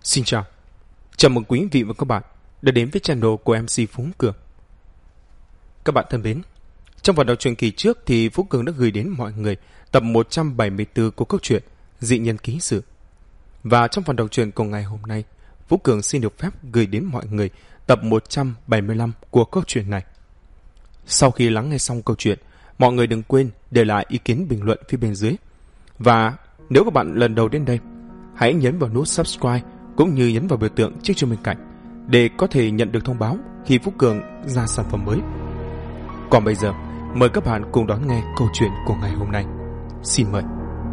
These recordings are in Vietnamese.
Xin chào, chào mừng quý vị và các bạn đã đến với channel của MC Phú Cường. Các bạn thân mến, trong phần đọc truyện kỳ trước thì Phú Cường đã gửi đến mọi người tập 174 của câu chuyện Dị Nhân Ký Sự. Và trong phần đọc truyện của ngày hôm nay, Phú Cường xin được phép gửi đến mọi người tập 175 của câu chuyện này. Sau khi lắng nghe xong câu chuyện, mọi người đừng quên để lại ý kiến bình luận phía bên dưới. Và nếu các bạn lần đầu đến đây, hãy nhấn vào nút subscribe cũng như nhấn vào biểu tượng chiếc chuông bên cạnh để có thể nhận được thông báo khi Phú Cường ra sản phẩm mới. Còn bây giờ, mời các bạn cùng đón nghe câu chuyện của ngày hôm nay. Xin mời.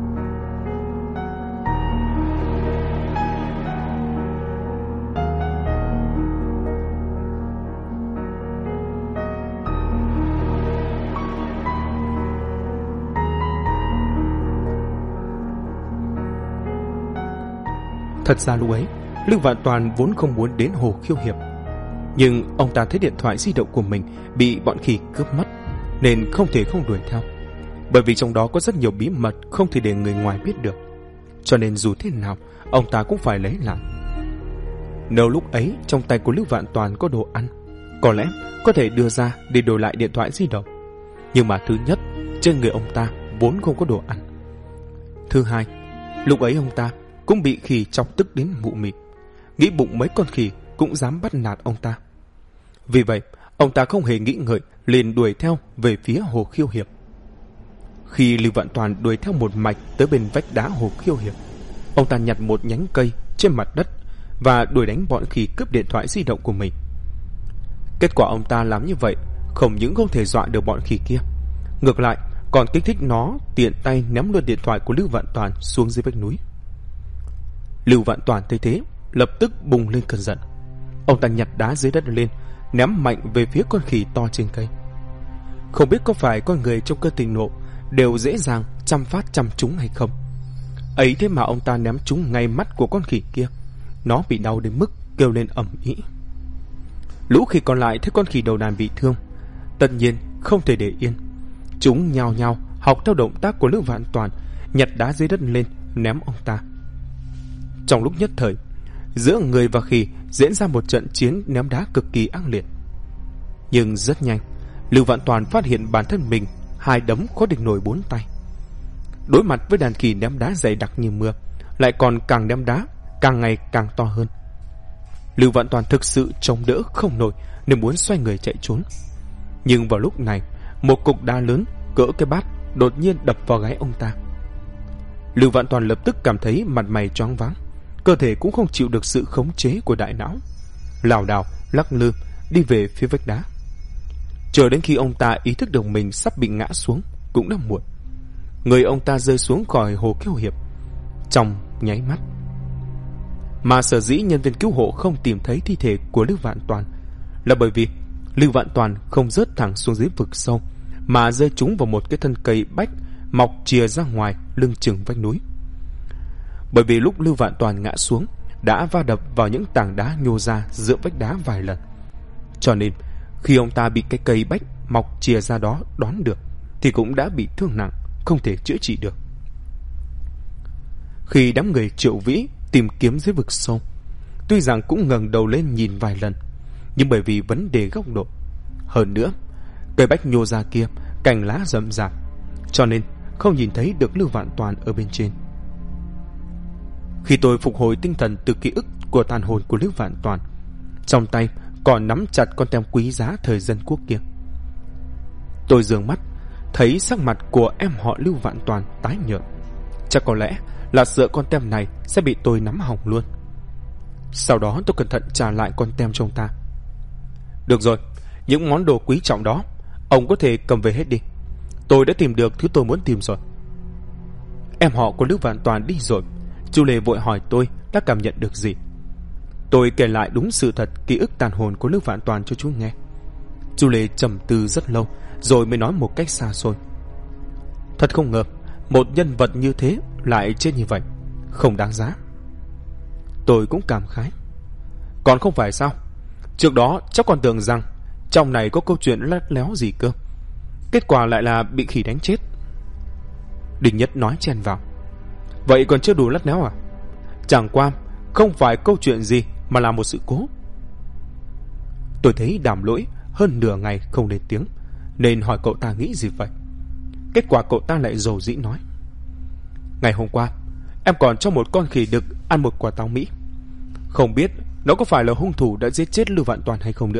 Thật ra lúc ấy, Lưu Vạn Toàn vốn không muốn đến Hồ Khiêu Hiệp. Nhưng ông ta thấy điện thoại di động của mình bị bọn khỉ cướp mất, nên không thể không đuổi theo. Bởi vì trong đó có rất nhiều bí mật không thể để người ngoài biết được. Cho nên dù thế nào, ông ta cũng phải lấy lại. Nếu lúc ấy trong tay của Lưu Vạn Toàn có đồ ăn, có lẽ có thể đưa ra để đổi lại điện thoại di động. Nhưng mà thứ nhất, trên người ông ta vốn không có đồ ăn. Thứ hai, lúc ấy ông ta cũng bị khỉ chọc tức đến mụ mịt, nghĩ bụng mấy con khỉ cũng dám bắt nạt ông ta. Vì vậy, ông ta không hề nghĩ ngợi liền đuổi theo về phía Hồ Khiêu Hiệp. Khi Lưu Vạn Toàn đuổi theo một mạch tới bên vách đá Hồ Khiêu Hiệp, ông ta nhặt một nhánh cây trên mặt đất và đuổi đánh bọn khỉ cướp điện thoại di động của mình. Kết quả ông ta làm như vậy không những không thể dọa được bọn khỉ kia, ngược lại còn kích thích nó tiện tay ném luôn điện thoại của Lưu Vạn Toàn xuống dưới vách núi. Lưu Vạn Toàn thấy thế, lập tức bùng lên cơn giận. Ông ta nhặt đá dưới đất lên, ném mạnh về phía con khỉ to trên cây. Không biết có phải con người trong cơn thịnh nộ đều dễ dàng trăm phát trăm trúng hay không. Ấy thế mà ông ta ném trúng ngay mắt của con khỉ kia. Nó bị đau đến mức kêu lên ầm ĩ. Lũ khỉ còn lại thấy con khỉ đầu đàn bị thương, tất nhiên không thể để yên. Chúng nhao nhao học theo động tác của Lưu Vạn Toàn, nhặt đá dưới đất lên ném ông ta. Trong lúc nhất thời, giữa người và khỉ diễn ra một trận chiến ném đá cực kỳ ác liệt. Nhưng rất nhanh, Lưu Vạn Toàn phát hiện bản thân mình hai đấm có địch nổi bốn tay. Đối mặt với đàn khỉ ném đá dày đặc như mưa, lại còn càng ném đá càng ngày càng to hơn. Lưu Vạn Toàn thực sự chống đỡ không nổi nên muốn xoay người chạy trốn. Nhưng vào lúc này, một cục đá lớn cỡ cái bát đột nhiên đập vào gáy ông ta. Lưu Vạn Toàn lập tức cảm thấy mặt mày choáng váng, cơ thể cũng không chịu được sự khống chế của đại não, lảo đảo lắc lư đi về phía vách đá. Chờ đến khi ông ta ý thức được mình sắp bị ngã xuống cũng đã muộn. Người ông ta rơi xuống khỏi Hồ Khiêu Hiệp trong nháy mắt. Mà sở dĩ nhân viên cứu hộ không tìm thấy thi thể của Lưu Vạn Toàn là bởi vì Lưu Vạn Toàn không rớt thẳng xuống dưới vực sâu, mà rơi trúng vào một cái thân cây bách mọc chìa ra ngoài lưng chừng vách núi. Bởi vì lúc Lưu Vạn Toàn ngã xuống đã va đập vào những tảng đá nhô ra giữa vách đá vài lần, cho nên khi ông ta bị cái cây bách mọc chìa ra đó đón được thì cũng đã bị thương nặng, không thể chữa trị được. Khi đám người Triệu Vĩ tìm kiếm dưới vực sâu, tuy rằng cũng ngẩng đầu lên nhìn vài lần, nhưng bởi vì vấn đề góc độ, hơn nữa cây bách nhô ra kia cành lá rậm rạp, cho nên không nhìn thấy được Lưu Vạn Toàn ở bên trên. Khi tôi phục hồi tinh thần từ ký ức của tàn hồn của Lưu Vạn Toàn, trong tay còn nắm chặt con tem quý giá thời Dân Quốc kia, tôi dường mắt thấy sắc mặt của em họ Lưu Vạn Toàn tái nhợt. Chắc có lẽ là sợ con tem này sẽ bị tôi nắm hỏng luôn. Sau đó tôi cẩn thận trả lại con tem cho ông ta. Được rồi, những món đồ quý trọng đó ông có thể cầm về hết đi. Tôi đã tìm được thứ tôi muốn tìm rồi. Em họ của Lưu Vạn Toàn đi rồi, Chu Lê vội hỏi tôi đã cảm nhận được gì. Tôi kể lại đúng sự thật ký ức tàn hồn của Lưu Vạn Toàn cho chú nghe. Chu Lê trầm tư rất lâu rồi mới nói một cách xa xôi. Thật không ngờ một nhân vật như thế lại chết như vậy, không đáng giá. Tôi cũng cảm khái. Còn không phải sao, trước đó cháu còn tưởng rằng trong này có câu chuyện lắt léo gì cơ, kết quả lại là bị khỉ đánh chết. Đinh Nhất nói chen vào. Vậy còn chưa đủ lắt léo à? Chẳng qua không phải câu chuyện gì mà là một sự cố. Tôi thấy Đàm Lỗi hơn nửa ngày không lên tiếng, nên hỏi cậu ta nghĩ gì vậy. Kết quả cậu ta lại rầu rĩ nói: ngày hôm qua em còn cho một con khỉ đực ăn một quả táo Mỹ. Không biết nó có phải là hung thủ đã giết chết Lưu Vạn Toàn hay không nữa.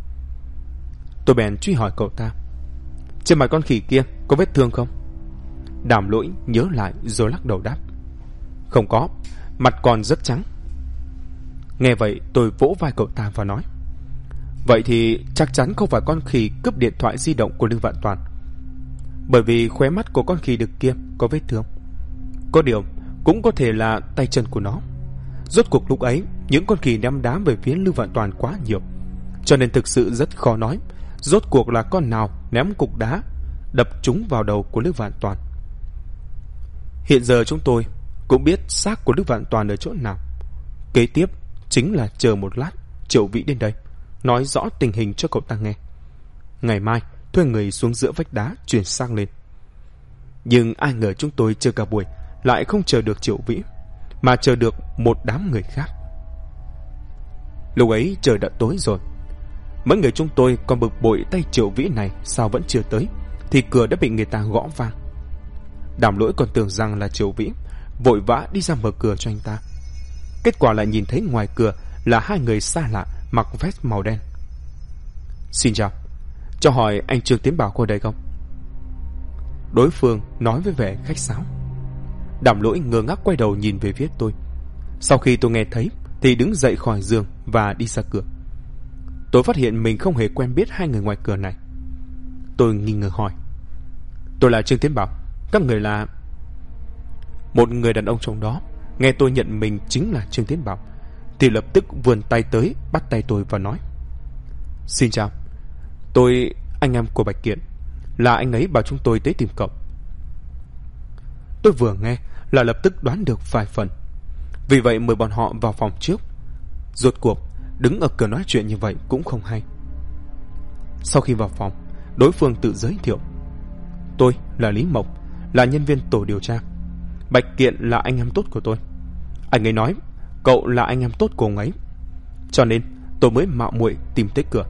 Tôi bèn truy hỏi cậu ta: trên mặt con khỉ kia có vết thương không? Đàm Lỗi nhớ lại rồi lắc đầu đáp: không có, mặt còn rất trắng. Nghe vậy tôi vỗ vai cậu ta và nói: vậy thì chắc chắn không phải con khỉ cướp điện thoại di động của Lưu Vạn Toàn, bởi vì khóe mắt của con khỉ đực kia có vết thương. Có điều cũng có thể là tay chân của nó. Rốt cuộc lúc ấy những con khỉ ném đá về phía Lưu Vạn Toàn quá nhiều, cho nên thực sự rất khó nói rốt cuộc là con nào ném cục đá đập trúng vào đầu của Lưu Vạn Toàn. Hiện giờ chúng tôi cũng biết xác của Lưu Vạn Toàn ở chỗ nào. Kế tiếp chính là chờ một lát Triệu Vĩ đến đây nói rõ tình hình cho cậu ta nghe. Ngày mai thuê người xuống giữa vách đá chuyển sang lên. Nhưng ai ngờ chúng tôi chờ cả buổi lại không chờ được Triệu Vĩ, mà chờ được một đám người khác. Lúc ấy trời đã tối rồi. Mấy người chúng tôi còn bực bội tay Triệu Vĩ này sao vẫn chưa tới, thì cửa đã bị người ta gõ vang. Đàm Lỗi còn tưởng rằng là Triệu Vĩ, vội vã đi ra mở cửa cho anh ta. Kết quả lại nhìn thấy ngoài cửa là hai người xa lạ mặc vest màu đen. Xin chào, cho hỏi anh Trương Tiến Bảo có đây không? Đối phương nói với vẻ khách sáo. Đàm Lỗi ngơ ngác quay đầu nhìn về phía tôi. Sau khi tôi nghe thấy thì đứng dậy khỏi giường và đi ra cửa. Tôi phát hiện mình không hề quen biết hai người ngoài cửa này. Tôi nghi ngờ hỏi: tôi là Trương Tiến Bảo, các người là... Một người đàn ông trong đó nghe tôi nhận mình chính là Trương Tiến Bảo thì lập tức vươn tay tới bắt tay tôi và nói: xin chào, tôi anh em của Bạch Kiện, là anh ấy bảo chúng tôi tới tìm cậu. Tôi vừa nghe là lập tức đoán được vài phần, vì vậy mời bọn họ vào phòng trước. Rốt cuộc đứng ở cửa nói chuyện như vậy cũng không hay. Sau khi vào phòng, đối phương tự giới thiệu: tôi là Lý Mộc, là nhân viên tổ điều tra. Bạch Kiện là anh em tốt của tôi. Anh ấy nói cậu là anh em tốt của ông ấy, cho nên tôi mới mạo muội tìm tới cửa.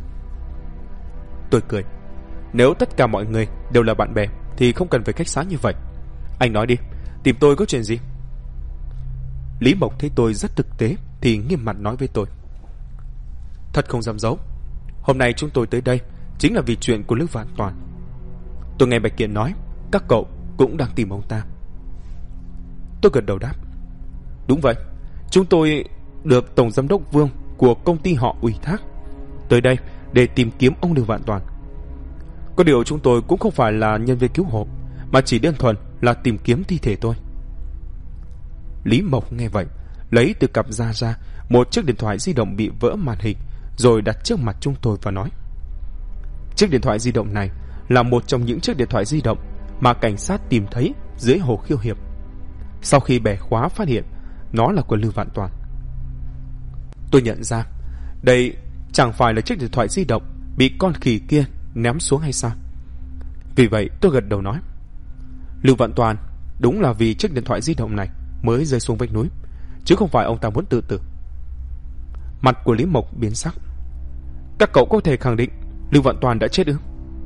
Tôi cười: nếu tất cả mọi người đều là bạn bè thì không cần phải khách sáo như vậy. Anh nói đi, tìm tôi có chuyện gì? Lý Mộc thấy tôi rất thực tế thì nghiêm mặt nói với tôi: thật không dám giấu, hôm nay chúng tôi tới đây chính là vì chuyện của Lưu Vạn Toàn. Tôi nghe Bạch Kiện nói các cậu cũng đang tìm ông ta. Tôi gật đầu đáp: đúng vậy, chúng tôi được Tổng Giám đốc Vương của công ty họ ủy thác tới đây để tìm kiếm ông Lưu Vạn Toàn. Có điều chúng tôi cũng không phải là nhân viên cứu hộ, mà chỉ đơn thuần là tìm kiếm thi thể thôi. Lý Mộc nghe vậy, lấy từ cặp da ra một chiếc điện thoại di động bị vỡ màn hình, rồi đặt trước mặt chúng tôi và nói: chiếc điện thoại di động này là một trong những chiếc điện thoại di động mà cảnh sát tìm thấy dưới hồ Khiêu Hiệp. Sau khi bẻ khóa phát hiện nó là của Lưu Vạn Toàn. Tôi nhận ra đây chẳng phải là chiếc điện thoại di động bị con khỉ kia ném xuống hay sao? Vì vậy tôi gật đầu nói: Lưu Vạn Toàn đúng là vì chiếc điện thoại di động này mới rơi xuống vách núi, chứ không phải ông ta muốn tự tử. Mặt của Lý Mộc biến sắc: các cậu có thể khẳng định Lưu Vạn Toàn đã chết ư?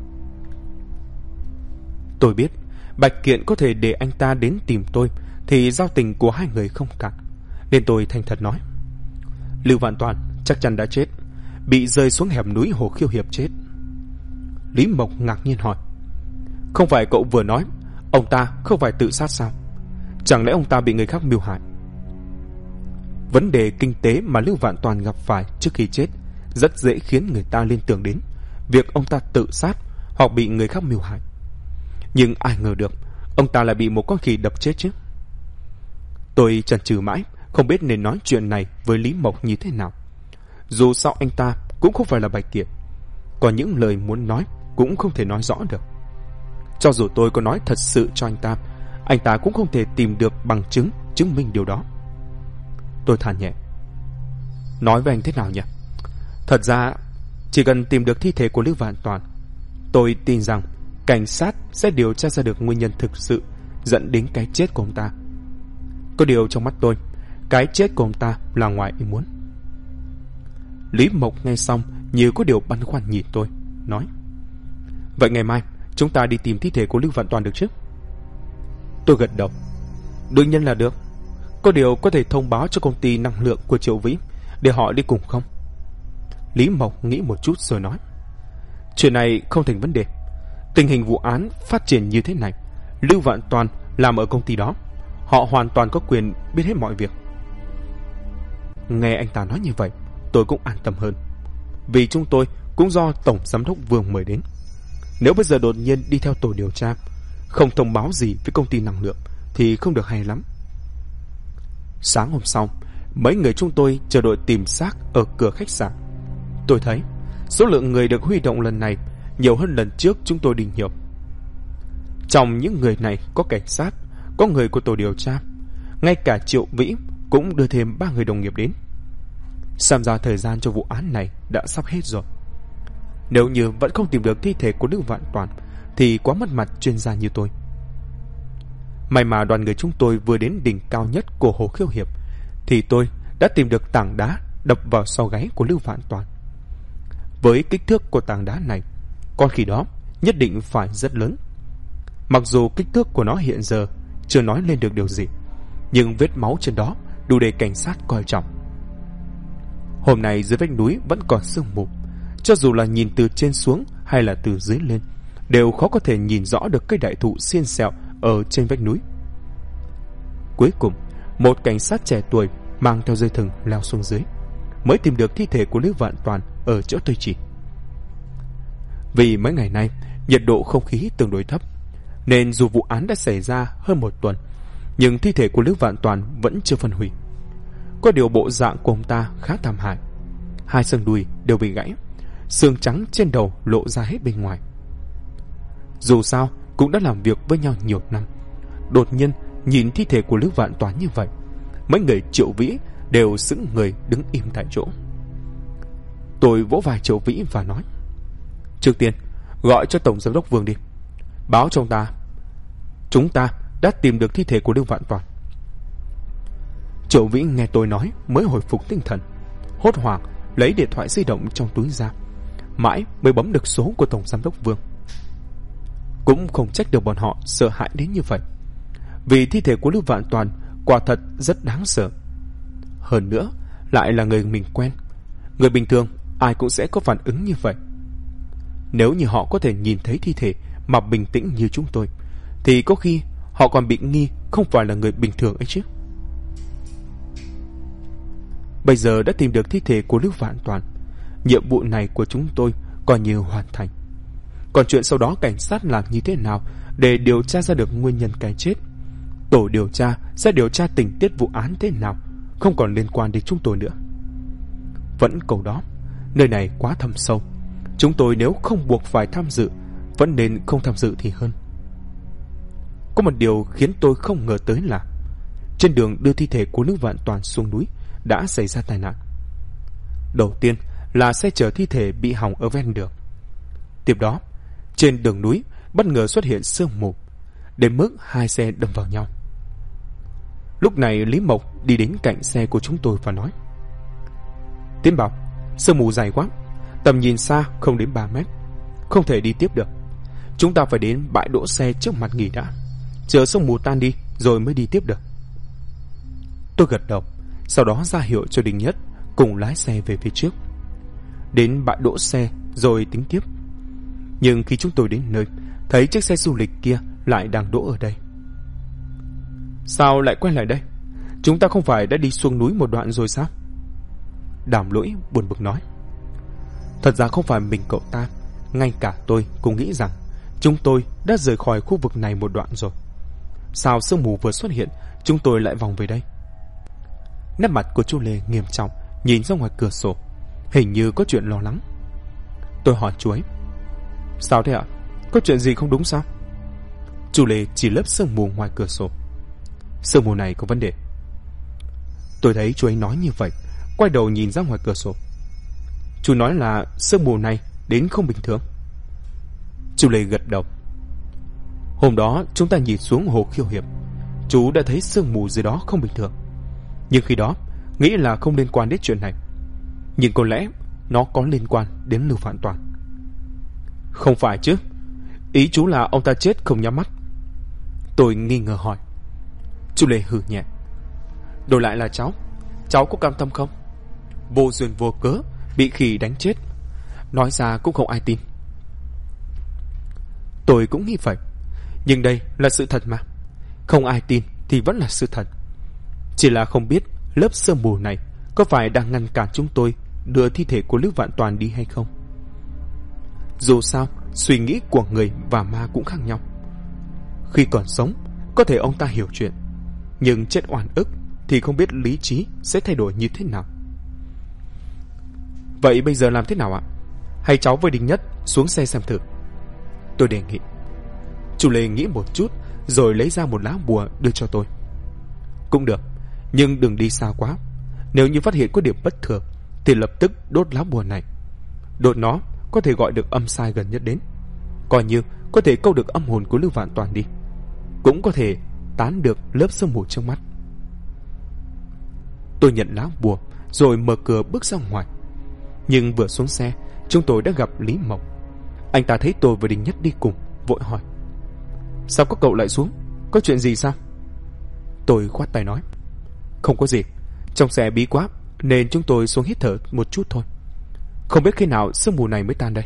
Tôi biết Bạch Kiện có thể để anh ta đến tìm tôi thì giao tình của hai người không cạn, nên tôi thành thật nói: Lưu Vạn Toàn chắc chắn đã chết, bị rơi xuống hẻm núi hồ Khiêu Hiệp chết. Lý Mộc ngạc nhiên hỏi: không phải cậu vừa nói ông ta không phải tự sát sao? Chẳng lẽ ông ta bị người khác mưu hại? Vấn đề kinh tế mà Lưu Vạn Toàn gặp phải trước khi chết rất dễ khiến người ta liên tưởng đến việc ông ta tự sát hoặc bị người khác mưu hại. Nhưng ai ngờ được ông ta lại bị một con khỉ đập chết chứ. Tôi chần chừ mãi, không biết nên nói chuyện này với Lý Mộc như thế nào. Dù sao anh ta cũng không phải là Bạch Kiện, còn những lời muốn nói cũng không thể nói rõ được. Cho dù tôi có nói thật sự cho anh ta cũng không thể tìm được bằng chứng chứng minh điều đó. Tôi than nhẹ: nói với anh thế nào nhỉ? Thật ra chỉ cần tìm được thi thể của Lưu Vạn Toàn, tôi tin rằng cảnh sát sẽ điều tra ra được nguyên nhân thực sự dẫn đến cái chết của ông ta. Có điều trong mắt tôi, cái chết của ông ta là ngoài ý muốn. Lý Mộc nghe xong như có điều băn khoăn nhìn tôi, nói: Vậy ngày mai chúng ta đi tìm thi thể của Lưu Vạn Toàn được chứ? Tôi gật đầu: Đương nhiên là được. Có điều có thể thông báo cho công ty năng lượng của Triệu Vĩ để họ đi cùng không? Lý Mộc nghĩ một chút rồi nói: Chuyện này không thành vấn đề. Tình hình vụ án phát triển như thế này, Lưu Vạn Toàn làm ở công ty đó, họ hoàn toàn có quyền biết hết mọi việc. Nghe anh ta nói như vậy, tôi cũng an tâm hơn. Vì chúng tôi cũng do Tổng Giám đốc Vương mời đến. Nếu bây giờ đột nhiên đi theo tổ điều tra, không thông báo gì với công ty năng lượng thì không được hay lắm. Sáng hôm sau, mấy người chúng tôi chờ đội tìm xác ở cửa khách sạn. Tôi thấy số lượng người được huy động lần này nhiều hơn lần trước chúng tôi đi nhiều. Trong những người này có cảnh sát, có người của tổ điều tra, ngay cả Triệu Vĩ cũng đưa thêm 3 người đồng nghiệp đến. Xem ra thời gian cho vụ án này đã sắp hết rồi. Nếu như vẫn không tìm được thi thể của Lưu Vạn Toàn thì quá mất mặt chuyên gia như tôi. May mà đoàn người chúng tôi vừa đến đỉnh cao nhất của Hồ Khiêu Hiệp thì tôi đã tìm được tảng đá đập vào sau gáy của Lưu Vạn Toàn. Với kích thước của tảng đá này, con khỉ đó nhất định phải rất lớn. Mặc dù kích thước của nó hiện giờ chưa nói lên được điều gì, nhưng vết máu trên đó đủ để cảnh sát coi trọng. Hôm nay dưới vách núi vẫn còn sương mù, cho dù là nhìn từ trên xuống hay là từ dưới lên đều khó có thể nhìn rõ được cây đại thụ xiên xẹo ở trên vách núi. Cuối cùng, một cảnh sát trẻ tuổi mang theo dây thừng leo xuống dưới, mới tìm được thi thể của Lưu Vạn Toàn ở chỗ tôi chỉ. Vì mấy ngày nay nhiệt độ không khí tương đối thấp, nên dù vụ án đã xảy ra hơn một tuần, nhưng thi thể của Lưu Vạn Toàn vẫn chưa phân hủy. Có điều bộ dạng của ông ta khá thảm hại, 2 xương đùi đều bị gãy, xương trắng trên đầu lộ ra hết bên ngoài. Dù sao cũng đã làm việc với nhau nhiều năm, đột nhiên nhìn thi thể của Lưu Vạn Toàn như vậy, mấy người Triệu Vĩ đều sững người đứng im tại chỗ. Tôi vỗ vai Triệu Vĩ và nói: Trước tiên gọi cho Tổng Giám đốc Vương đi, báo cho ông ta chúng ta đã tìm được thi thể của Lưu Vạn Toàn. Triệu Vĩ nghe tôi nói mới hồi phục tinh thần, hốt hoảng lấy điện thoại di động trong túi ra, mãi mới bấm được số của Tổng Giám đốc Vương. Cũng không trách được bọn họ sợ hãi đến như vậy, vì thi thể của Lưu Vạn Toàn quả thật rất đáng sợ. Hơn nữa lại là người mình quen, người bình thường ai cũng sẽ có phản ứng như vậy. Nếu như họ có thể nhìn thấy thi thể mà bình tĩnh như chúng tôi, thì có khi họ còn bị nghi không phải là người bình thường ấy chứ. Bây giờ đã tìm được thi thể của Lưu Vạn Toàn, nhiệm vụ này của chúng tôi coi như hoàn thành. Còn chuyện sau đó cảnh sát làm như thế nào để điều tra ra được nguyên nhân cái chết, tổ điều tra sẽ điều tra tình tiết vụ án thế nào, không còn liên quan đến chúng tôi nữa. Vẫn câu đó, nơi này quá thâm sâu, chúng tôi nếu không buộc phải tham dự, vẫn nên không tham dự thì hơn. Có một điều khiến tôi không ngờ tới là trên đường đưa thi thể của Lưu Vạn Toàn xuống núi đã xảy ra tai nạn. Đầu tiên là xe chở thi thể bị hỏng ở ven đường. Tiếp đó, trên đường núi bất ngờ xuất hiện sương mù, đến mức 2 xe đâm vào nhau. Lúc này Lý Mộc đi đến cạnh xe của chúng tôi và nói: Tiến Bảo, sương mù dày quá, tầm nhìn xa không đến 3 mét, không thể đi tiếp được. Chúng ta phải đến bãi đỗ xe trước mặt nghỉ đã, chờ sương mù tan đi rồi mới đi tiếp được. Tôi gật đầu, sau đó ra hiệu cho Đinh Nhất cùng lái xe về phía trước. Đến bãi đỗ xe rồi tính tiếp. Nhưng khi chúng tôi đến nơi, thấy chiếc xe du lịch kia lại đang đỗ ở đây. Sao lại quay lại đây? Chúng ta không phải đã đi xuống núi một đoạn rồi sao? Đàm Lỗi buồn bực nói: Thật ra không phải mình cậu ta, ngay cả tôi cũng nghĩ rằng chúng tôi đã rời khỏi khu vực này một đoạn rồi. Sao sương mù vừa xuất hiện chúng tôi lại vòng về đây? Nét mặt của chú Lê nghiêm trọng, nhìn ra ngoài cửa sổ, hình như có chuyện lo lắng. Tôi hỏi chú ấy: Sao thế ạ? Có chuyện gì không đúng sao? Chú Lê chỉ lớp sương mù ngoài cửa sổ: Sương mù này có vấn đề. Tôi thấy chú ấy nói như vậy, quay đầu nhìn ra ngoài cửa sổ. Chú nói là sương mù này đến không bình thường. Chú Lê gật đầu: Hôm đó chúng ta nhìn xuống Hồ Khiêu Hiệp, chú đã thấy sương mù dưới đó không bình thường. Nhưng khi đó nghĩ là không liên quan đến chuyện này. Nhưng có lẽ nó có liên quan đến Lưu Vạn Toàn. Không phải chứ? Ý chú là ông ta chết không nhắm mắt? Tôi nghi ngờ hỏi. Chú Lê hừ nhẹ. Đổi lại là cháu có cam tâm không? Vô duyên vô cớ bị khỉ đánh chết, nói ra cũng không ai tin. Tôi cũng nghĩ vậy, nhưng đây là sự thật mà. Không ai tin thì vẫn là sự thật. Chỉ là không biết lớp sương mù này có phải đang ngăn cản chúng tôi đưa thi thể của Lưu Vạn Toàn đi hay không. Dù sao, suy nghĩ của người và ma cũng khác nhau. Khi còn sống, có thể ông ta hiểu chuyện, nhưng chết oan ức thì không biết lý trí sẽ thay đổi như thế nào. Vậy bây giờ làm thế nào ạ? Hay cháu với Đinh Nhất xuống xe xem thử? Tôi đề nghị. Chú Lê nghĩ một chút rồi lấy ra một lá bùa đưa cho tôi. Cũng được, nhưng đừng đi xa quá. Nếu như phát hiện có điểm bất thường thì lập tức đốt lá bùa này. Đốt nó có thể gọi được âm sai gần nhất đến, coi như có thể câu được âm hồn của Lưu Vạn Toàn đi, cũng có thể tán được lớp sương mù trước mắt. Tôi nhận lá bùa rồi mở cửa bước ra ngoài. Nhưng vừa xuống xe, chúng tôi đã gặp Lý Mộc. Anh ta thấy tôi và Đinh Nhất đi cùng, vội hỏi: Sao các cậu lại xuống? Có chuyện gì sao? Tôi khoát tay nói: Không có gì, trong xe bí quá nên chúng tôi xuống hít thở một chút thôi. Không biết khi nào sương mù này mới tan đây.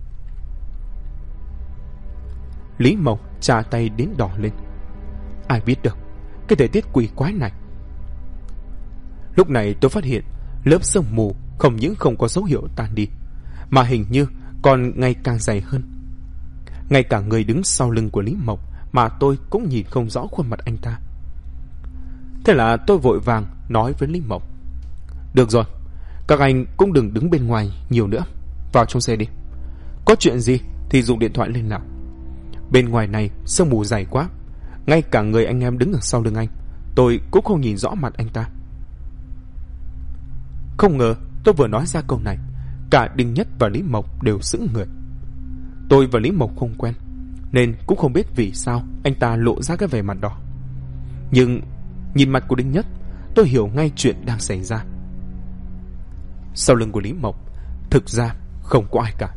Lý Mộc chà tay đến đỏ lên. Ai biết được, cái thời tiết quỷ quái này. Lúc này tôi phát hiện lớp sương mù không những không có dấu hiệu tan đi, mà hình như còn ngày càng dày hơn. Ngay cả người đứng sau lưng của Lý Mộc mà tôi cũng nhìn không rõ khuôn mặt anh ta. Thế là tôi vội vàng nói với Lý Mộc: Được rồi, các anh cũng đừng đứng bên ngoài nhiều nữa, vào trong xe đi. Có chuyện gì thì dùng điện thoại lên nào. Bên ngoài này sương mù dày quá, ngay cả người anh em đứng ở sau lưng anh tôi cũng không nhìn rõ mặt anh ta. Không ngờ tôi vừa nói ra câu này, cả Đinh Nhất và Lý Mộc đều sững người. Tôi và Lý Mộc không quen, nên cũng không biết vì sao anh ta lộ ra cái vẻ mặt đó. Nhưng nhìn mặt của Đinh Nhất, tôi hiểu ngay chuyện đang xảy ra. Sau lưng của Lý Mộc thực ra không có ai cả.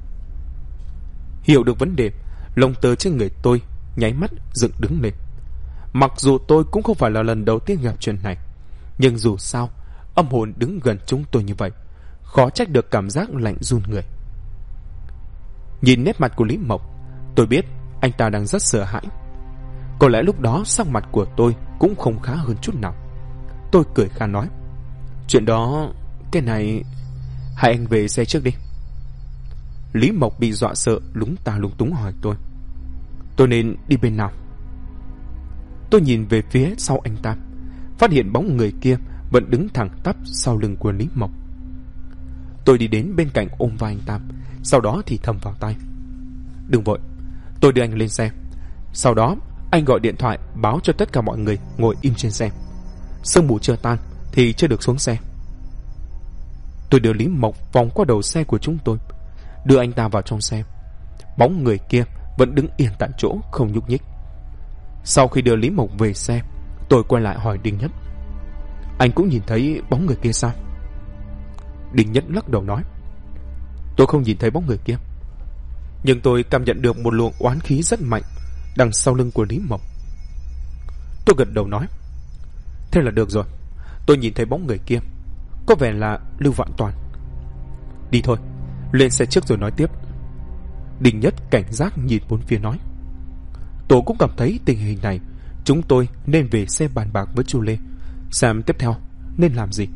Hiểu được vấn đề, lông tơ trên người tôi nháy mắt dựng đứng lên. Mặc dù tôi cũng không phải là lần đầu tiên gặp chuyện này, nhưng dù sao âm hồn đứng gần chúng tôi như vậy, khó trách được cảm giác lạnh run người. Nhìn nét mặt của Lý Mộc, tôi biết anh ta đang rất sợ hãi. Có lẽ lúc đó sắc mặt của tôi cũng không khá hơn chút nào. Tôi cười khan nói: Chuyện đó, cái này, hai anh về xe trước đi. Lý Mộc bị dọa sợ lúng ta lúng túng hỏi tôi nên đi bên nào? Tôi nhìn về phía sau anh ta, phát hiện bóng người kia vẫn đứng thẳng tắp sau lưng của Lý Mộc. Tôi đi đến bên cạnh ôm vai anh ta, sau đó thì thầm vào tai: Đừng vội, tôi đưa anh lên xe. Sau đó anh gọi điện thoại báo cho tất cả mọi người ngồi im trên xe. Sương mù chưa tan thì chưa được xuống xe. Tôi đưa Lý Mộc vòng qua đầu xe của chúng tôi, đưa anh ta vào trong xe. Bóng người kia vẫn đứng yên tại chỗ không nhúc nhích. Sau khi đưa Lý Mộc về xe, tôi quay lại hỏi Đinh Nhất: Anh cũng nhìn thấy bóng người kia sao? Đinh Nhất lắc đầu nói: Tôi không nhìn thấy bóng người kia, nhưng tôi cảm nhận được một luồng oán khí rất mạnh đằng sau lưng của Lý Mộc. Tôi gật đầu nói: Thế là được rồi, tôi nhìn thấy bóng người kia, có vẻ là Lưu Vạn Toàn. Đi thôi, lên xe trước rồi nói tiếp. Đinh Nhất cảnh giác nhìn bốn phía nói: Tôi cũng cảm thấy tình hình này, chúng tôi nên về xe bàn bạc với chú Lê, xem tiếp theo nên làm gì.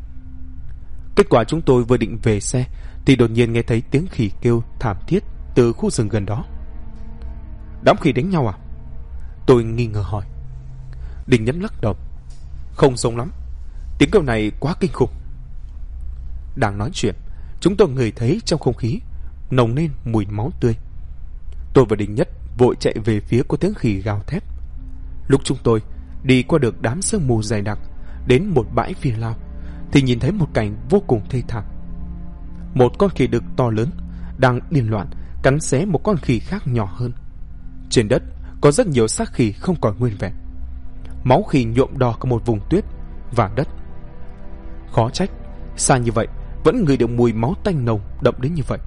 Kết quả chúng tôi vừa định về xe thì đột nhiên nghe thấy tiếng khỉ kêu thảm thiết từ khu rừng gần đó. Đám khỉ đánh nhau à? Tôi nghi ngờ hỏi. Đinh Nhất lắc đầu: Không giống lắm, tiếng kêu này quá kinh khủng. Đang nói chuyện, chúng tôi ngửi thấy trong không khí nồng lên mùi máu tươi. Tôi và Đinh Nhất vội chạy về phía có tiếng khỉ gào thét. Lúc chúng tôi đi qua được đám sương mù dày đặc đến một bãi phi lao thì nhìn thấy một cảnh vô cùng thê thảm. Một con khỉ đực to lớn đang điên loạn cắn xé một con khỉ khác nhỏ hơn. Trên đất có rất nhiều xác khỉ không còn nguyên vẹn. Máu khỉ nhuộm đỏ cả một vùng tuyết, và đất. Khó trách xa như vậy vẫn ngửi được mùi máu tanh nồng đậm đến như vậy.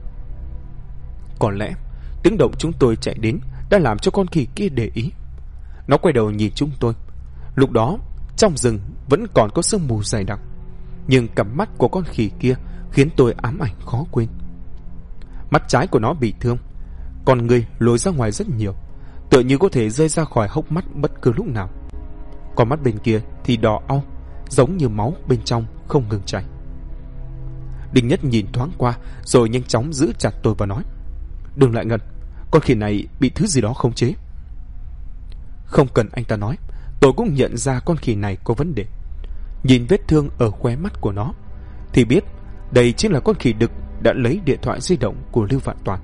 Có lẽ tiếng động chúng tôi chạy đến đã làm cho con khỉ kia để ý. Nó quay đầu nhìn chúng tôi. Lúc đó trong rừng vẫn còn có sương mù dày đặc, nhưng cặp mắt của con khỉ kia khiến tôi ám ảnh khó quên. Mắt trái của nó bị thương, con người lồi ra ngoài rất nhiều, tựa như có thể rơi ra khỏi hốc mắt bất cứ lúc nào. Còn mắt bên kia thì đỏ au, giống như máu bên trong không ngừng chảy. Đinh Nhất nhìn thoáng qua rồi nhanh chóng giữ chặt tôi và nói: "Đừng lại gần, con khỉ này bị thứ gì đó khống chế." Không cần anh ta nói, tôi cũng nhận ra con khỉ này có vấn đề. Nhìn vết thương ở khóe mắt của nó thì biết đây chính là con khỉ đực đã lấy điện thoại di động của Lưu Vạn Toàn.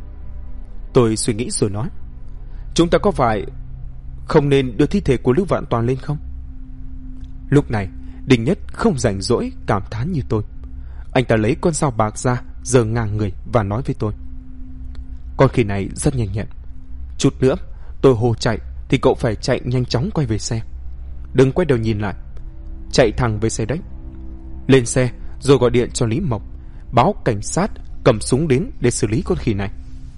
Tôi suy nghĩ rồi nói: "Chúng ta có phải không nên đưa thi thể của Lưu Vạn Toàn lên không?" Lúc này Đinh Nhất không rảnh rỗi cảm thán như tôi. Anh ta lấy con dao bạc ra giơ ngang người và nói với tôi: "Con khỉ này rất nhanh nhẹn. Chút nữa tôi hô chạy thì cậu phải chạy nhanh chóng quay về xe. Đừng quay đầu nhìn lại, chạy thẳng về xe đấy. Lên xe rồi gọi điện cho Lý Mộc, báo cảnh sát cầm súng đến để xử lý con khỉ này."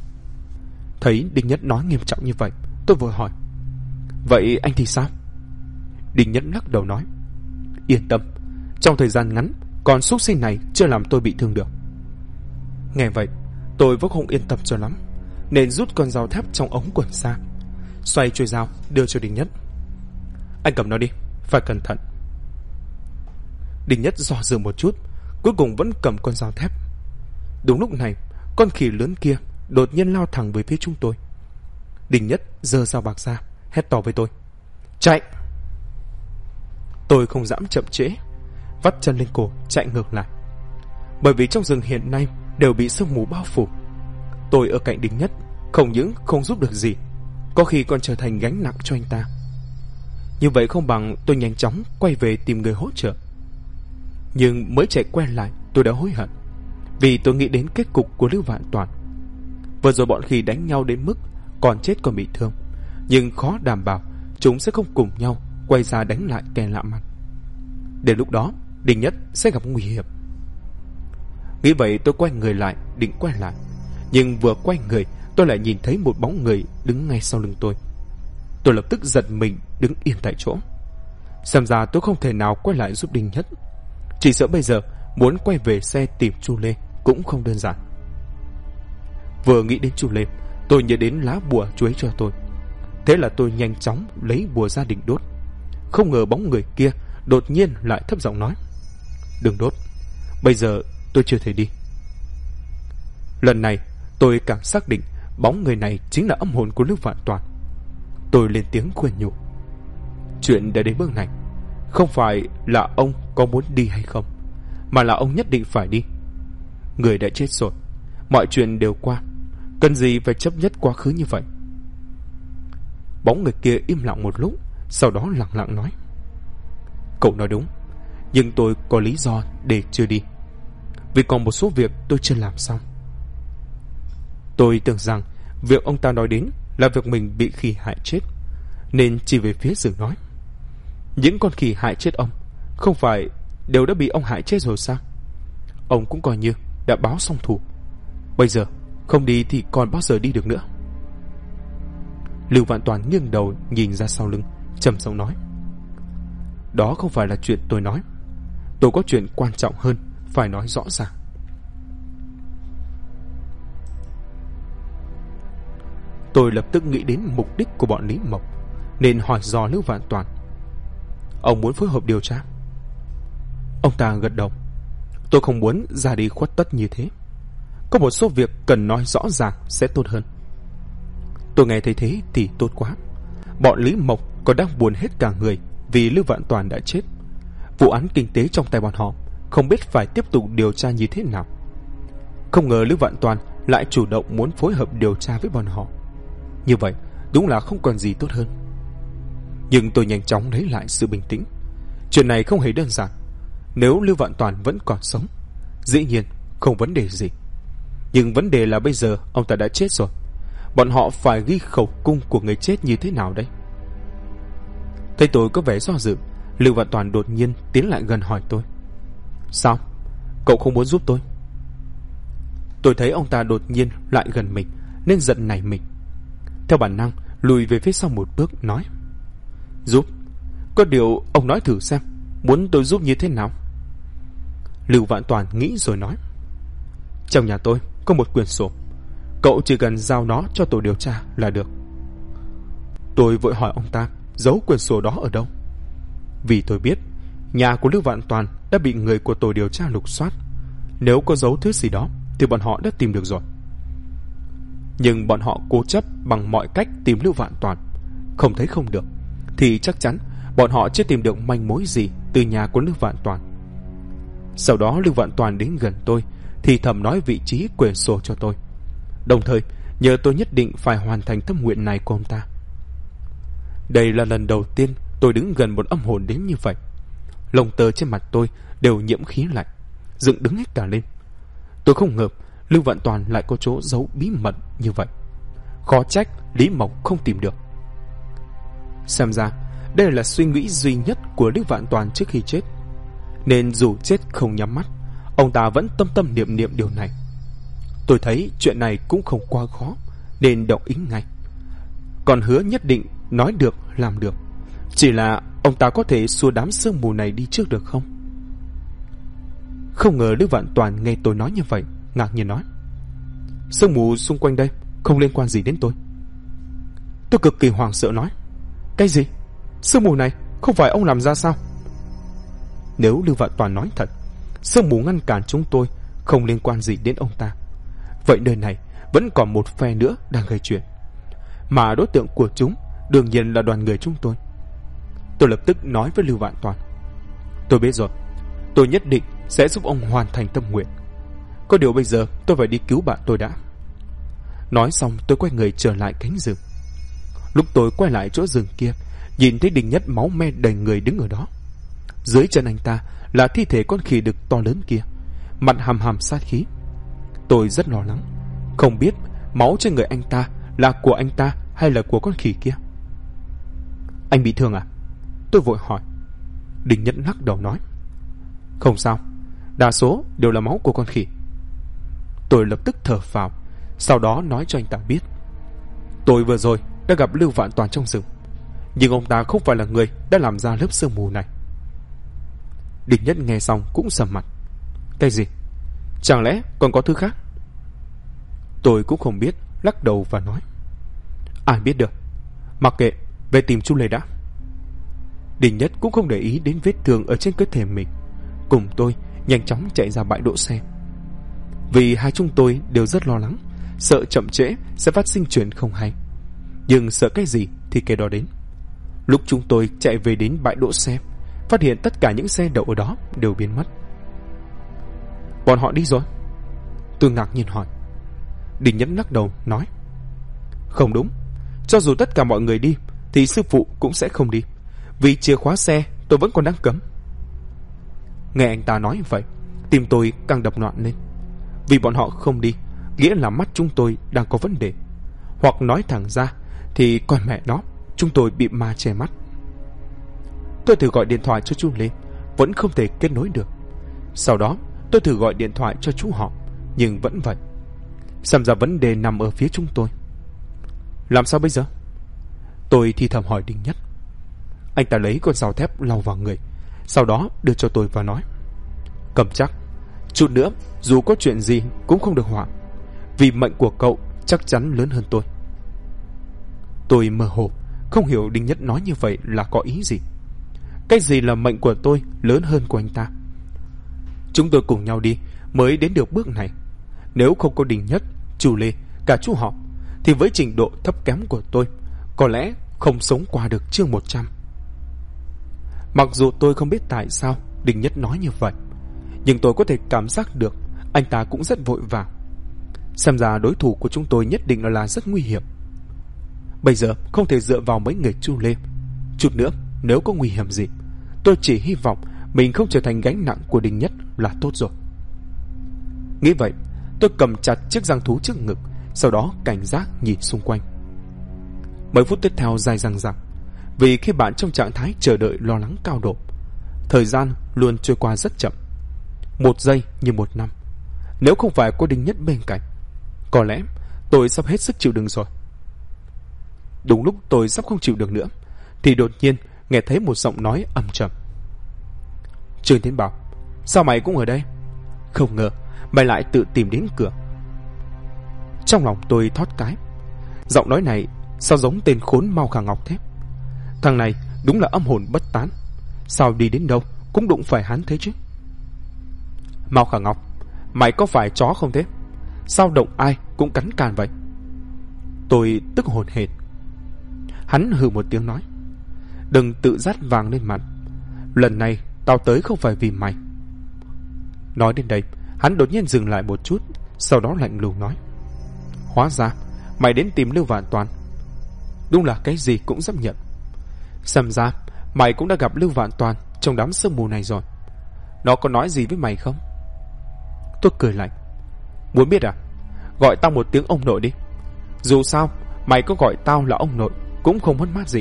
Thấy Đinh Nhất nói nghiêm trọng như vậy, tôi vội hỏi: "Vậy anh thì sao?" Đinh Nhất lắc đầu nói: "Yên tâm, trong thời gian ngắn con súc sinh này chưa làm tôi bị thương được." Nghe vậy tôi vẫn không yên tâm cho lắm, nên rút con dao thép trong ống quần ra, xoay chuôi dao đưa cho Đinh Nhất. "Anh cầm nó đi, phải cẩn thận." Đinh Nhất do dự một chút, cuối cùng vẫn cầm con dao thép. Đúng lúc này con khỉ lớn kia đột nhiên lao thẳng về phía chúng tôi. Đinh Nhất giơ dao bạc ra, hét to với tôi: "Chạy!" Tôi không dám chậm trễ, vắt chân lên cổ chạy ngược lại. Bởi vì trong rừng hiện nay đều bị sương mù bao phủ, tôi ở cạnh Đinh Nhất không những không giúp được gì, có khi còn trở thành gánh nặng cho anh ta. Như vậy không bằng tôi nhanh chóng quay về tìm người hỗ trợ. Nhưng mới chạy quen lại tôi đã hối hận, vì tôi nghĩ đến kết cục của Lưu Vạn Toàn. Vừa rồi bọn khỉ đánh nhau đến mức còn chết còn bị thương, nhưng khó đảm bảo chúng sẽ không cùng nhau quay ra đánh lại kẻ lạ mặt. Đến lúc đó Đinh Nhất sẽ gặp nguy hiểm. Nghĩ vậy tôi quay người lại định quay lại, nhưng vừa quay người tôi lại nhìn thấy một bóng người đứng ngay sau lưng tôi. Tôi lập tức giật mình đứng yên tại chỗ. Xem ra tôi không thể nào quay lại giúp Đinh Nhất. Chỉ sợ bây giờ muốn quay về xe tìm Chu Lê cũng không đơn giản. Vừa nghĩ đến Chu Lê, tôi nhớ đến lá bùa chú ấy cho tôi. Thế là tôi nhanh chóng lấy bùa ra định đốt. Không ngờ bóng người kia đột nhiên lại thấp giọng nói: "Đừng đốt, bây giờ tôi chưa thể đi." Lần này tôi càng xác định bóng người này chính là âm hồn của Lưu Vạn Toàn. Tôi lên tiếng khuyên nhủ: "Chuyện đã đến bước này, không phải là ông có muốn đi hay không, mà là ông nhất định phải đi. Người đã chết rồi, mọi chuyện đều qua, cần gì phải chấp nhất quá khứ như vậy." Bóng người kia im lặng một lúc, sau đó lặng lặng nói: "Cậu nói đúng, nhưng tôi có lý do để chưa đi, vì còn một số việc tôi chưa làm xong." Tôi tưởng rằng việc ông ta nói đến là việc mình bị khỉ hại chết, nên chỉ về phía rừng nói: "Những con khỉ hại chết ông không phải đều đã bị ông hại chết rồi sao? Ông cũng coi như đã báo xong thù. Bây giờ không đi thì còn bao giờ đi được nữa?" Lưu Vạn Toàn nghiêng đầu nhìn ra sau lưng, trầm giọng nói: "Đó không phải là chuyện tôi nói. Tôi có chuyện quan trọng hơn phải nói rõ ràng." Tôi lập tức nghĩ đến mục đích của bọn Lý Mộc, nên hỏi dò Lưu Vạn Toàn: "Ông muốn phối hợp điều tra?" Ông ta gật đầu. Tôi không muốn ra đi khuất tất như thế. Có một số việc cần nói rõ ràng sẽ tốt hơn. Tôi nghe thấy thế thì tốt quá. Bọn Lý Mộc còn đang buồn hết cả người vì Lưu Vạn Toàn đã chết. Vụ án kinh tế trong tay bọn họ không biết phải tiếp tục điều tra như thế nào. Không ngờ Lưu Vạn Toàn lại chủ động muốn phối hợp điều tra với bọn họ. Như vậy đúng là không còn gì tốt hơn. Nhưng tôi nhanh chóng lấy lại sự bình tĩnh. Chuyện này không hề đơn giản. Nếu Lưu Vạn Toàn vẫn còn sống, dĩ nhiên không vấn đề gì. Nhưng vấn đề là bây giờ ông ta đã chết rồi, bọn họ phải ghi khẩu cung của người chết như thế nào đây? Thấy tôi có vẻ do dự, Lưu Vạn Toàn đột nhiên tiến lại gần hỏi tôi: Sao? Cậu không muốn giúp tôi? Tôi thấy ông ta đột nhiên lại gần mình nên giận nảy mình. Theo bản năng lùi về phía sau một bước nói: Giúp? Có điều ông nói thử xem, muốn tôi giúp như thế nào? Lưu Vạn Toàn nghĩ rồi nói: Trong nhà tôi có một quyển sổ, cậu chỉ cần giao nó cho tổ điều tra là được. Tôi vội hỏi ông ta giấu quyển sổ đó ở đâu, vì tôi biết nhà của Lưu Vạn Toàn đã bị người của tổ điều tra lục soát. Nếu có giấu thứ gì đó thì bọn họ đã tìm được rồi. Nhưng bọn họ cố chấp bằng mọi cách tìm Lưu Vạn Toàn, không thấy không được thì chắc chắn bọn họ chưa tìm được manh mối gì từ nhà của Lưu Vạn Toàn. Sau đó Lưu Vạn Toàn đến gần tôi thì thầm nói vị trí quyển sổ cho tôi, đồng thời nhờ tôi nhất định phải hoàn thành tâm nguyện này của ông ta. Đây là lần đầu tiên tôi đứng gần một âm hồn đến như vậy. Lông tơ trên mặt tôi đều nhiễm khí lạnh, dựng đứng hết cả lên. Tôi không ngờ Lưu Vạn Toàn lại có chỗ giấu bí mật như vậy. Khó trách Lý Mộc không tìm được. Xem ra đây là suy nghĩ duy nhất của Lưu Vạn Toàn trước khi chết, nên dù chết không nhắm mắt, ông ta vẫn tâm tâm niệm niệm điều này. Tôi thấy chuyện này cũng không quá khó nên đồng ý ngay, còn hứa nhất định nói được làm được. Chỉ là ông ta có thể xua đám sương mù này đi trước được không? Không ngờ Lưu Vạn Toàn nghe tôi nói như vậy, ngạc nhiên nói: Sương mù xung quanh đây không liên quan gì đến tôi. Tôi cực kỳ hoảng sợ nói: Cái gì? Sương mù này không phải ông làm ra sao? Nếu Lưu Vạn Toàn nói thật, sương mù ngăn cản chúng tôi không liên quan gì đến ông ta, vậy nơi này vẫn còn một phe nữa đang gây chuyện, mà đối tượng của chúng đương nhiên là đoàn người chúng tôi. Tôi lập tức nói với Lưu Vạn Toàn: Tôi biết rồi, tôi nhất định sẽ giúp ông hoàn thành tâm nguyện. Có điều bây giờ tôi phải đi cứu bạn tôi đã. Nói xong tôi quay người trở lại cánh rừng. Lúc tôi quay lại chỗ rừng kia, nhìn thấy Đình Nhất máu me đầy người đứng ở đó. Dưới chân anh ta là thi thể con khỉ đực to lớn kia, mặt hầm hầm sát khí. Tôi rất lo lắng, không biết máu trên người anh ta là của anh ta hay là của con khỉ kia. Anh bị thương à? Tôi vội hỏi. Đình Nhất lắc đầu nói: Không sao, đa số đều là máu của con khỉ. Tôi lập tức thở phào, sau đó nói cho anh ta biết tôi vừa rồi đã gặp Lưu Vạn Toàn trong rừng, nhưng ông ta không phải là người đã làm ra lớp sương mù này. Đình Nhất nghe xong cũng sầm mặt. Cái gì? Chẳng lẽ còn có thứ khác? Tôi cũng không biết, lắc đầu và nói: Ai biết được, mặc kệ, về tìm Chu Lê đã. Đình Nhất cũng không để ý đến vết thương ở trên cơ thể mình, cùng tôi nhanh chóng chạy ra bãi đỗ xe. Vì hai chúng tôi đều rất lo lắng, sợ chậm trễ sẽ phát sinh chuyện không hay, nhưng sợ cái gì thì cái đó đến. Lúc chúng tôi chạy về đến bãi đỗ xe, phát hiện tất cả những xe đậu ở đó đều biến mất. Bọn họ đi rồi? Tôi ngạc nhiên hỏi. Đình Nhất lắc đầu nói: Không đúng, cho dù tất cả mọi người đi thì sư phụ cũng sẽ không đi, vì chìa khóa xe tôi vẫn còn đang cấm. Nghe anh ta nói vậy, tim tôi càng đập loạn lên. Vì bọn họ không đi nghĩa là mắt chúng tôi đang có vấn đề, hoặc nói thẳng ra thì con mẹ nó, chúng tôi bị ma che mắt. Tôi thử gọi điện thoại cho chú Lê, vẫn không thể kết nối được. Sau đó tôi thử gọi điện thoại cho chú họ, nhưng vẫn vậy. Xem ra vấn đề nằm ở phía chúng tôi. Làm sao bây giờ? Tôi thì thầm hỏi Đình Nhất. Anh ta lấy con dao thép lau vào người, sau đó đưa cho tôi và nói: Cầm chắc, chút nữa dù có chuyện gì cũng không được hoảng, vì mệnh của cậu chắc chắn lớn hơn tôi. Tôi mơ hồ, không hiểu Đình Nhất nói như vậy là có ý gì. Cái gì là mệnh của tôi lớn hơn của anh ta? Chúng tôi cùng nhau đi mới đến được bước này. Nếu không có Đình Nhất, chú Lê, cả chú họ, thì với trình độ thấp kém của tôi, có lẽ không sống qua được chương 100. Mặc dù tôi không biết tại sao Đình Nhất nói như vậy, nhưng tôi có thể cảm giác được anh ta cũng rất vội vàng. Xem ra đối thủ của chúng tôi nhất định là rất nguy hiểm. Bây giờ không thể dựa vào mấy người Chu Lê. Chút nữa nếu có nguy hiểm gì, tôi chỉ hy vọng mình không trở thành gánh nặng của Đình Nhất là tốt rồi. Nghĩ vậy, tôi cầm chặt chiếc răng thú trước ngực, sau đó cảnh giác nhìn xung quanh. Mấy phút tiếp theo dài dằng dặc, vì khi bạn trong trạng thái chờ đợi lo lắng cao độ, Thời gian luôn trôi qua rất chậm, 1 giây như 1 năm. Nếu không phải có Đinh Nhất bên cạnh, có lẽ tôi sắp hết sức chịu đựng rồi. Đúng lúc tôi sắp không chịu được nữa thì đột nhiên nghe thấy một giọng nói ầm trầm. Trương Tiến Bảo, sao mày cũng ở đây? Không ngờ mày lại tự tìm đến cửa. Trong lòng tôi thót cái. Giọng nói này sao giống tên khốn Mao Khả Ngọc thế? Thằng này đúng là âm hồn bất tán, sao đi đến đâu cũng đụng phải hắn thế chứ? Mao Khả Ngọc, mày có phải chó không thế? Sao động ai cũng cắn càn vậy? Tôi tức hồn hển. Hắn hừ một tiếng nói, đừng tự dắt vàng lên mặt. Lần này tao tới không phải vì mày. Nói đến đây, hắn đột nhiên dừng lại một chút, sau đó lạnh lùng nói, hóa ra mày đến tìm Lưu Vạn Toàn. Đúng là cái gì cũng dám nhận. Xem ra mày cũng đã gặp Lưu Vạn Toàn trong đám sương mù này rồi. Nó có nói gì với mày không? Tôi cười lạnh. Muốn biết à? Gọi tao một tiếng ông nội đi. Dù sao mày có gọi tao là ông nội cũng không mất mát gì.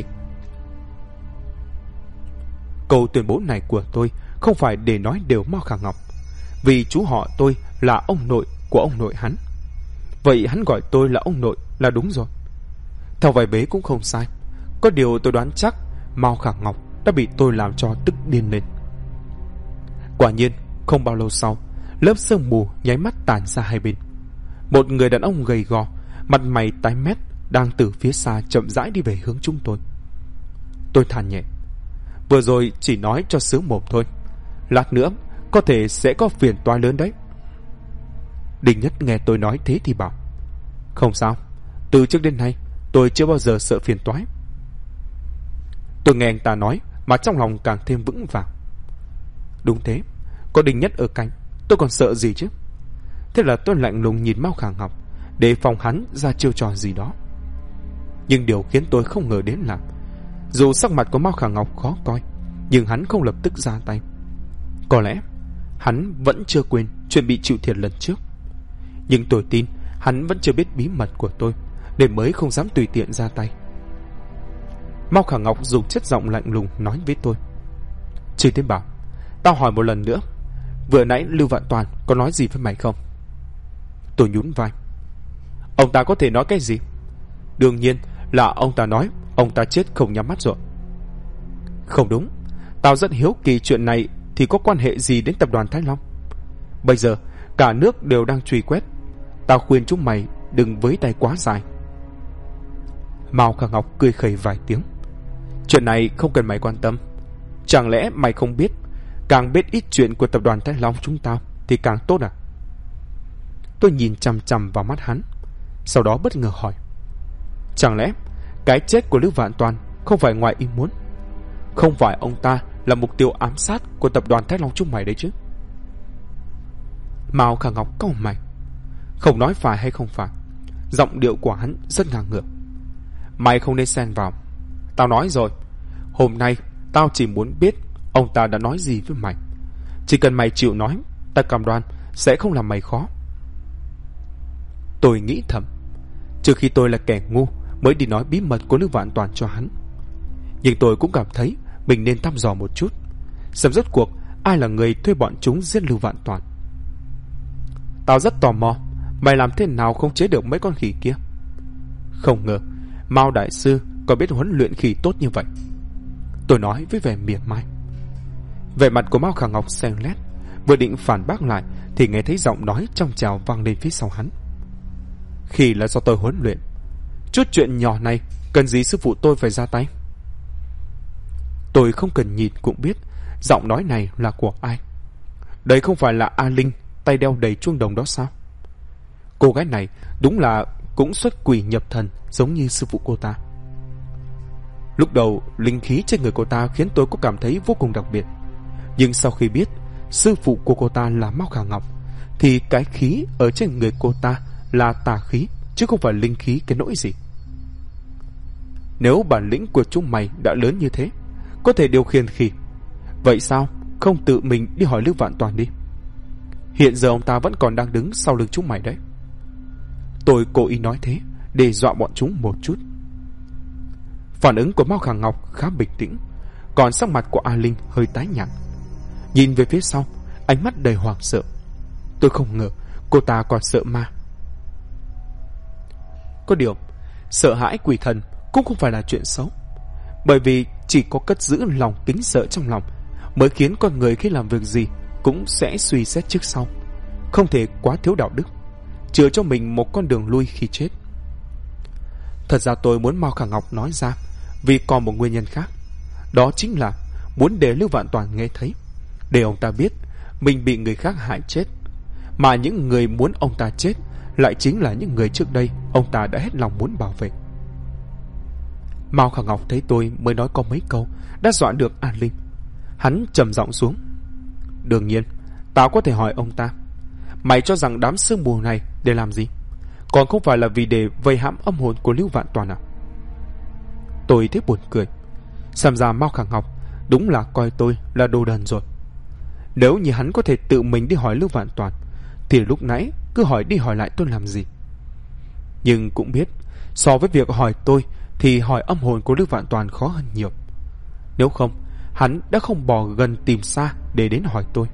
Câu tuyên bố này của tôi không phải để nói đều Mao Khả Ngọc, vì chú họ tôi là ông nội của ông nội hắn. Vậy hắn gọi tôi là ông nội là đúng rồi. Theo vài bế cũng không sai. Có điều tôi đoán chắc Mao Khả Ngọc đã bị tôi làm cho tức điên lên. Quả nhiên không bao lâu sau, lớp sương mù nháy mắt tản ra hai bên. Một người đàn ông gầy gò, mặt mày tái mét, đang từ phía xa chậm rãi đi về hướng chúng tôi. Tôi than nhẹ, vừa rồi chỉ nói cho sướng mồm thôi, lát nữa có thể sẽ có phiền toái lớn đấy. Đinh Nhất nghe tôi nói thế thì bảo, không sao, từ trước đến nay tôi chưa bao giờ sợ phiền toái. Tôi nghe anh ta nói mà trong lòng càng thêm vững vàng. Đúng thế, có Đinh Nhất ở cạnh, tôi còn sợ gì chứ? Thế là tôi lạnh lùng nhìn Mao Khả Ngọc, để phòng hắn ra chiêu trò gì đó. Nhưng điều khiến tôi không ngờ đến là, dù sắc mặt của Mao Khả Ngọc khó coi, nhưng hắn không lập tức ra tay. Có lẽ hắn vẫn chưa quên chuyện bị chịu thiệt lần trước. Nhưng tôi tin hắn vẫn chưa biết bí mật của tôi, nên mới không dám tùy tiện ra tay. Mao Khả Ngọc dùng chất giọng lạnh lùng nói với tôi, Trương Tiến Bảo, tao hỏi một lần nữa, vừa nãy Lưu Vạn Toàn có nói gì với mày không? Tôi nhún vai. Ông ta có thể nói cái gì? Đương nhiên là ông ta nói ông ta chết không nhắm mắt rồi. Không đúng, tao rất hiếu kỳ chuyện này thì có quan hệ gì đến tập đoàn Thái Long. Bây giờ cả nước đều đang truy quét, tao khuyên chúng mày đừng với tay quá dài. Mao Khả Ngọc cười khẩy vài tiếng. Chuyện này không cần mày quan tâm. Chẳng lẽ mày không biết, càng biết ít chuyện của tập đoàn Thái Long chúng tao thì càng tốt à? Tôi nhìn chằm chằm vào mắt hắn, sau đó bất ngờ hỏi, chẳng lẽ cái chết của Lưu Vạn Toàn không phải ngoài ý muốn? Không phải ông ta là mục tiêu ám sát của tập đoàn Thái Long chúng mày đấy chứ? Mao Khả Ngọc cau mày, không nói phải hay không phải. Giọng điệu của hắn rất ngang ngược. Mày không nên xen vào. Tao nói rồi, hôm nay tao chỉ muốn biết ông ta đã nói gì với mày. Chỉ cần mày chịu nói, ta cam đoan sẽ không làm mày khó. Tôi nghĩ thầm, trừ khi tôi là kẻ ngu mới đi nói bí mật của Lưu Vạn Toàn cho hắn. Nhưng tôi cũng cảm thấy mình nên thăm dò một chút, xem rốt cuộc ai là người thuê bọn chúng giết Lưu Vạn Toàn. Tao rất tò mò, mày làm thế nào không chế được mấy con khỉ kia? Không ngờ Mao đại sư có biết huấn luyện khỉ tốt như vậy, tôi nói với vẻ mỉa mai. Vẻ mặt của Mao Khả Ngọc xanh lét, vừa định phản bác lại thì nghe thấy giọng nói trong trào vang lên phía sau hắn. Khỉ là do tôi huấn luyện, chút chuyện nhỏ này cần gì sư phụ tôi phải ra tay? Tôi không cần nhìn cũng biết giọng nói này là của ai. Đấy không phải là A Linh tay đeo đầy chuông đồng đó sao? Cô gái này đúng là cũng xuất quỷ nhập thần giống như sư phụ cô ta. Lúc đầu linh khí trên người cô ta khiến tôi có cảm thấy vô cùng đặc biệt, nhưng sau khi biết sư phụ của cô ta là Mao Khả Ngọc thì cái khí ở trên người cô ta là tà khí chứ không phải linh khí cái nỗi gì. Nếu bản lĩnh của chúng mày đã lớn như thế, có thể điều khiển khỉ, vậy sao không tự mình đi hỏi Lưu Vạn Toàn đi? Hiện giờ ông ta vẫn còn đang đứng sau lưng chúng mày đấy. Tôi cố ý nói thế để dọa bọn chúng một chút. Phản ứng của Mao Khả Ngọc khá bình tĩnh, còn sắc mặt của A Linh hơi tái nhợt, nhìn về phía sau, ánh mắt đầy hoảng sợ. Tôi không ngờ cô ta còn sợ ma. Có điều, sợ hãi quỷ thần cũng không phải là chuyện xấu, bởi vì chỉ có cất giữ lòng kính sợ trong lòng mới khiến con người khi làm việc gì cũng sẽ suy xét trước sau, không thể quá thiếu đạo đức, chừa cho mình một con đường lui khi chết. Thật ra tôi muốn Mao Khả Ngọc nói ra vì còn một nguyên nhân khác, đó chính là muốn để Lưu Vạn Toàn nghe thấy, để ông ta biết mình bị người khác hại chết, mà những người muốn ông ta chết lại chính là những người trước đây ông ta đã hết lòng muốn bảo vệ. Mao Khả Ngọc thấy tôi mới nói có mấy câu đã dọa được An Linh. Hắn trầm giọng xuống: đương nhiên, tao có thể hỏi ông ta, mày cho rằng đám sương mù này để làm gì? Còn không phải là vì để vây hãm âm hồn của Lưu Vạn Toàn à? Tôi thấy buồn cười. Xem ra Mao Khả Ngọc đúng là coi tôi là đồ đần rồi. Nếu như hắn có thể tự mình đi hỏi Lưu Vạn Toàn thì lúc nãy cứ hỏi đi hỏi lại tôi làm gì. Nhưng cũng biết so với việc hỏi tôi thì hỏi âm hồn của Lưu Vạn Toàn khó hơn nhiều. Nếu không, hắn đã không bò gần tìm xa để đến hỏi tôi.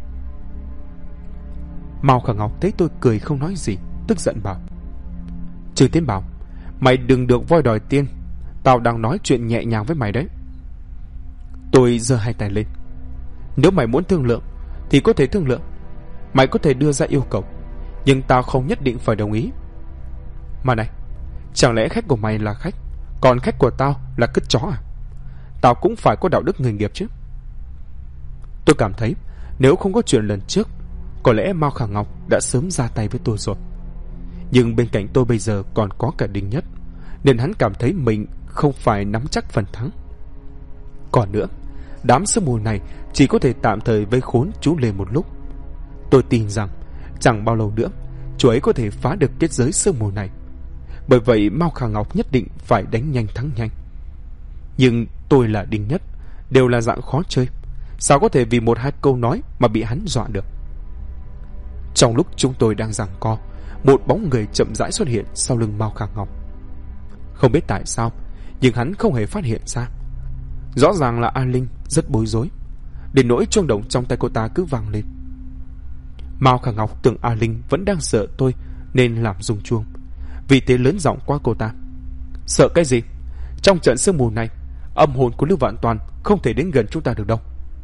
Mao Khả Ngọc thấy tôi cười không nói gì, tức giận bảo: Trừ Tiến Bảo, mày đừng được voi đòi tiên, tao đang nói chuyện nhẹ nhàng với mày đấy. Tôi giơ hai tay lên: nếu mày muốn thương lượng thì có thể thương lượng, mày có thể đưa ra yêu cầu, nhưng tao không nhất định phải đồng ý. Mà này, chẳng lẽ khách của mày là khách, còn khách của tao là cứt chó à? Tao cũng phải có đạo đức nghề nghiệp chứ. Tôi cảm thấy nếu không có chuyện lần trước, có lẽ Mao Khả Ngọc đã sớm ra tay với tôi rồi. Nhưng bên cạnh tôi bây giờ còn có cả Đinh Nhất, nên hắn cảm thấy mình không phải nắm chắc phần thắng. Còn nữa, đám sương mù này chỉ có thể tạm thời vây khốn chú Lê một lúc. Tôi tin rằng chẳng bao lâu nữa chú ấy có thể phá được kết giới sương mù này. Bởi vậy Mao Khả Ngọc nhất định phải đánh nhanh thắng nhanh. Nhưng tôi là Đinh Nhất, đều là dạng khó chơi, sao có thể vì một hai câu nói mà bị hắn dọa được. Trong lúc chúng tôi đang giằng co, một bóng người chậm rãi xuất hiện sau lưng Mao Khả Ngọc. Không biết tại sao, nhưng hắn không hề phát hiện ra. Rõ ràng là An Linh rất bối rối, đến nỗi chuông đồng trong tay cô ta cứ vang lên. Mao Khả Ngọc tưởng An Linh vẫn đang sợ tôi nên làm rung chuông, vì thế lớn giọng qua cô ta: Sợ cái gì? Trong trận sương mù này, âm hồn của Lưu Vạn Toàn không thể đến gần chúng ta được đâu.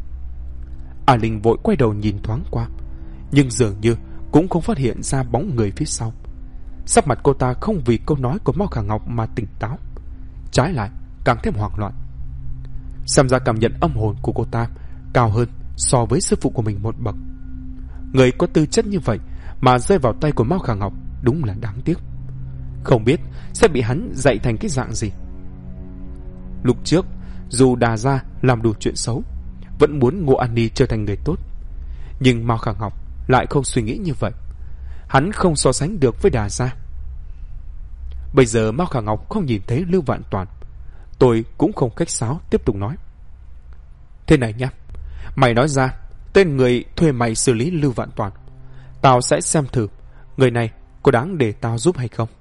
An Linh vội quay đầu nhìn thoáng qua, nhưng dường như cũng không phát hiện ra bóng người phía sau. Sắc mặt cô ta không vì câu nói của Mao Khả Ngọc mà tỉnh táo, trái lại càng thêm hoảng loạn. Xem ra cảm nhận âm hồn của cô ta cao hơn so với sư phụ của mình một bậc. Người có tư chất như vậy mà rơi vào tay của Mao Khả Ngọc đúng là đáng tiếc. Không biết sẽ bị hắn dạy thành cái dạng gì. Lúc trước, dù Đà Gia làm đủ chuyện xấu, vẫn muốn Ngô An Ni trở thành người tốt, nhưng Mao Khả Ngọc lại không suy nghĩ như vậy. Hắn không so sánh được với Đà Gia. Bây giờ Mao Khả Ngọc không nhìn thấy Lưu Vạn Toàn, tôi cũng không khách sáo tiếp tục nói: Thế này nhá, mày nói ra tên người thuê mày xử lý Lưu Vạn Toàn, tao sẽ xem thử người này có đáng để tao giúp hay không.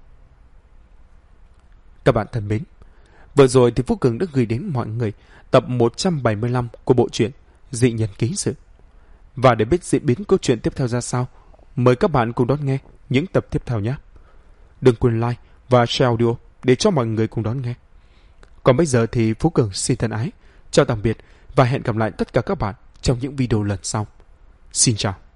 Các bạn thân mến, vừa rồi thì Phú Cường đã gửi đến mọi người tập 175 của bộ truyện Dị Nhân Ký Sự. Và để biết diễn biến câu chuyện tiếp theo ra sao, mời các bạn cùng đón nghe những tập tiếp theo nhé. Đừng quên like và share audio để cho mọi người cùng đón nghe. Còn bây giờ thì Phú Cường xin thân ái, chào tạm biệt và hẹn gặp lại tất cả các bạn trong những video lần sau. Xin chào.